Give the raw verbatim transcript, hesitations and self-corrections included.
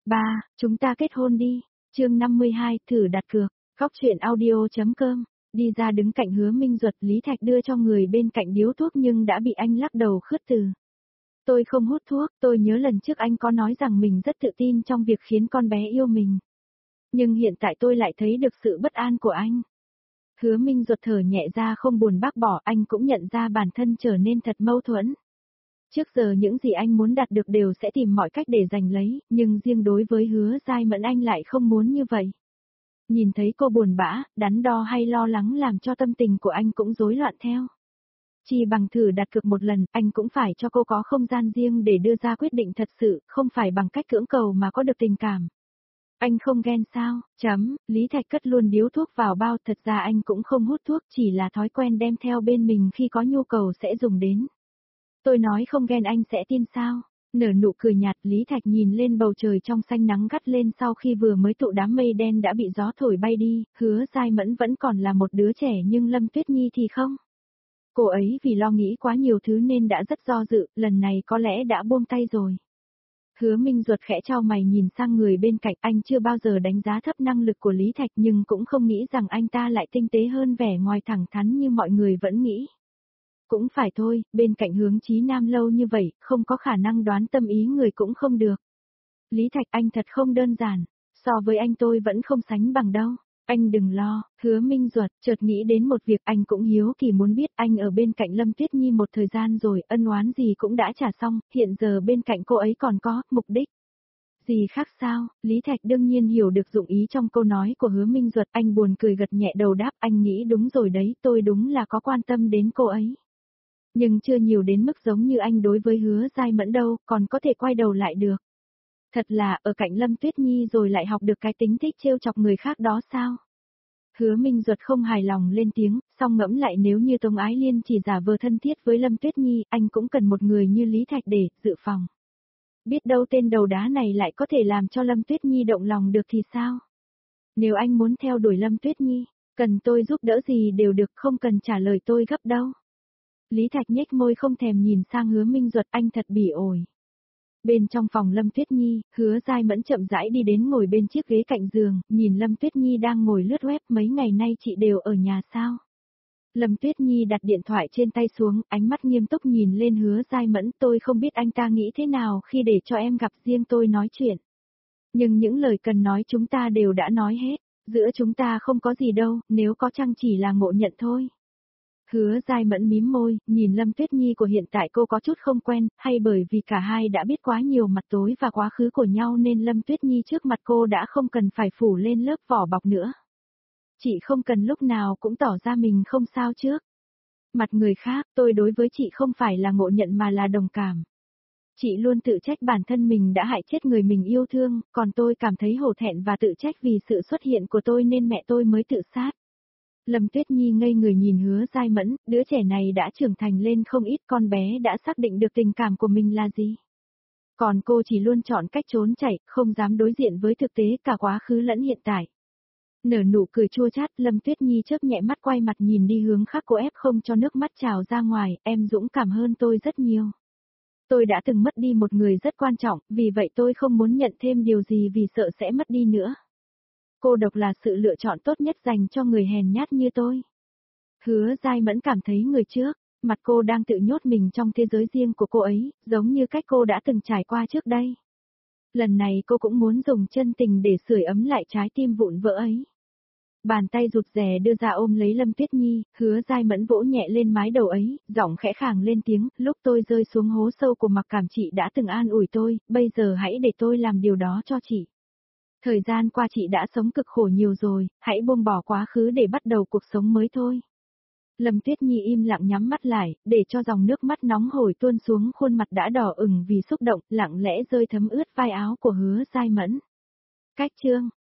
Ba, chúng ta kết hôn đi. Chương năm mươi hai, thử đặt cược. Góc truyện audio.com. Đi ra đứng cạnh Hứa Minh Duật, Lý Thạch đưa cho người bên cạnh điếu thuốc nhưng đã bị anh lắc đầu khước từ. Tôi không hút thuốc, tôi nhớ lần trước anh có nói rằng mình rất tự tin trong việc khiến con bé yêu mình. Nhưng hiện tại tôi lại thấy được sự bất an của anh. Hứa Minh Duật thở nhẹ ra không buồn bác bỏ, anh cũng nhận ra bản thân trở nên thật mâu thuẫn. Trước giờ những gì anh muốn đạt được đều sẽ tìm mọi cách để giành lấy, nhưng riêng đối với Hứa Giai Mẫn anh lại không muốn như vậy. Nhìn thấy cô buồn bã, đắn đo hay lo lắng làm cho tâm tình của anh cũng rối loạn theo. Chỉ bằng thử đặt cược một lần, anh cũng phải cho cô có không gian riêng để đưa ra quyết định thật sự, không phải bằng cách cưỡng cầu mà có được tình cảm. Anh không ghen sao? Chấm, Lý Thạch cất luôn điếu thuốc vào bao, thật ra anh cũng không hút thuốc, chỉ là thói quen đem theo bên mình khi có nhu cầu sẽ dùng đến. Tôi nói không ghen anh sẽ tin sao? Nở nụ cười nhạt, Lý Thạch nhìn lên bầu trời trong xanh nắng gắt lên sau khi vừa mới tụ đám mây đen đã bị gió thổi bay đi, Hứa Giai Mẫn vẫn còn là một đứa trẻ nhưng Lâm Tuyết Nhi thì không. Cô ấy vì lo nghĩ quá nhiều thứ nên đã rất do dự, lần này có lẽ đã buông tay rồi. Hứa Minh Duật khẽ chau mày nhìn sang người bên cạnh, anh chưa bao giờ đánh giá thấp năng lực của Lý Thạch nhưng cũng không nghĩ rằng anh ta lại tinh tế hơn vẻ ngoài thẳng thắn như mọi người vẫn nghĩ. Cũng phải thôi, bên cạnh Hướng Chí Nam lâu như vậy, không có khả năng đoán tâm ý người cũng không được. Lý Thạch anh thật không đơn giản, so với anh tôi vẫn không sánh bằng đâu. Anh đừng lo, Hứa Minh Duật chợt nghĩ đến một việc, anh cũng hiếu kỳ muốn biết, anh ở bên cạnh Lâm Tuyết Nhi một thời gian rồi, ân oán gì cũng đã trả xong, hiện giờ bên cạnh cô ấy còn có mục đích gì khác sao? Lý Thạch đương nhiên hiểu được dụng ý trong câu nói của Hứa Minh Duật, anh buồn cười gật nhẹ đầu đáp, anh nghĩ đúng rồi đấy, tôi đúng là có quan tâm đến cô ấy. Nhưng chưa nhiều đến mức giống như anh đối với Hứa Giai Mẫn đâu, còn có thể quay đầu lại được. Thật là, ở cạnh Lâm Tuyết Nhi rồi lại học được cái tính thích trêu chọc người khác đó sao? Hứa Minh Duật không hài lòng lên tiếng, song ngẫm lại nếu như Tống Ái Liên chỉ giả vờ thân thiết với Lâm Tuyết Nhi, anh cũng cần một người như Lý Thạch để dự phòng. Biết đâu tên đầu đá này lại có thể làm cho Lâm Tuyết Nhi động lòng được thì sao? Nếu anh muốn theo đuổi Lâm Tuyết Nhi, cần tôi giúp đỡ gì đều được, không cần trả lời tôi gấp đâu. Lý Thạch nhếch môi không thèm nhìn sang Hứa Minh Duật, anh thật bỉ ổi. Bên trong phòng Lâm Tuyết Nhi, Hứa Giai Mẫn chậm rãi đi đến ngồi bên chiếc ghế cạnh giường, nhìn Lâm Tuyết Nhi đang ngồi lướt web, mấy ngày nay chị đều ở nhà sao? Lâm Tuyết Nhi đặt điện thoại trên tay xuống, ánh mắt nghiêm túc nhìn lên Hứa Giai Mẫn, tôi không biết anh ta nghĩ thế nào khi để cho em gặp riêng tôi nói chuyện. Nhưng những lời cần nói chúng ta đều đã nói hết, giữa chúng ta không có gì đâu, nếu có chăng chỉ là ngộ nhận thôi. Hứa Giai Mẫn mím môi, nhìn Lâm Tuyết Nhi của hiện tại cô có chút không quen, hay bởi vì cả hai đã biết quá nhiều mặt tối và quá khứ của nhau nên Lâm Tuyết Nhi trước mặt cô đã không cần phải phủ lên lớp vỏ bọc nữa. Chị không cần lúc nào cũng tỏ ra mình không sao trước. Mặt người khác, tôi đối với chị không phải là ngộ nhận mà là đồng cảm. Chị luôn tự trách bản thân mình đã hại chết người mình yêu thương, còn tôi cảm thấy hổ thẹn và tự trách vì sự xuất hiện của tôi nên mẹ tôi mới tự sát. Lâm Tuyết Nhi ngây người nhìn Hứa Giai Mẫn, đứa trẻ này đã trưởng thành lên không ít, con bé đã xác định được tình cảm của mình là gì. Còn cô chỉ luôn chọn cách trốn chạy, không dám đối diện với thực tế cả quá khứ lẫn hiện tại. Nở nụ cười chua chát, Lâm Tuyết Nhi chớp nhẹ mắt quay mặt nhìn đi hướng khác, cô ép không cho nước mắt trào ra ngoài, em dũng cảm hơn tôi rất nhiều. Tôi đã từng mất đi một người rất quan trọng, vì vậy tôi không muốn nhận thêm điều gì vì sợ sẽ mất đi nữa. Cô độc là sự lựa chọn tốt nhất dành cho người hèn nhát như tôi. Hứa Giai Mẫn cảm thấy người trước, mặt cô đang tự nhốt mình trong thế giới riêng của cô ấy, giống như cách cô đã từng trải qua trước đây. Lần này cô cũng muốn dùng chân tình để sưởi ấm lại trái tim vụn vỡ ấy. Bàn tay rụt rè đưa ra ôm lấy Lâm Tuyết Nhi, Hứa Giai Mẫn vỗ nhẹ lên mái đầu ấy, giọng khẽ khàng lên tiếng, lúc tôi rơi xuống hố sâu của mặc cảm chị đã từng an ủi tôi, bây giờ hãy để tôi làm điều đó cho chị. Thời gian qua chị đã sống cực khổ nhiều rồi, hãy buông bỏ quá khứ để bắt đầu cuộc sống mới thôi. Lâm Tuyết Nhi im lặng nhắm mắt lại, để cho dòng nước mắt nóng hổi tuôn xuống, khuôn mặt đã đỏ ửng vì xúc động, lặng lẽ rơi thấm ướt vai áo của Hứa Giai Mẫn. Cách chương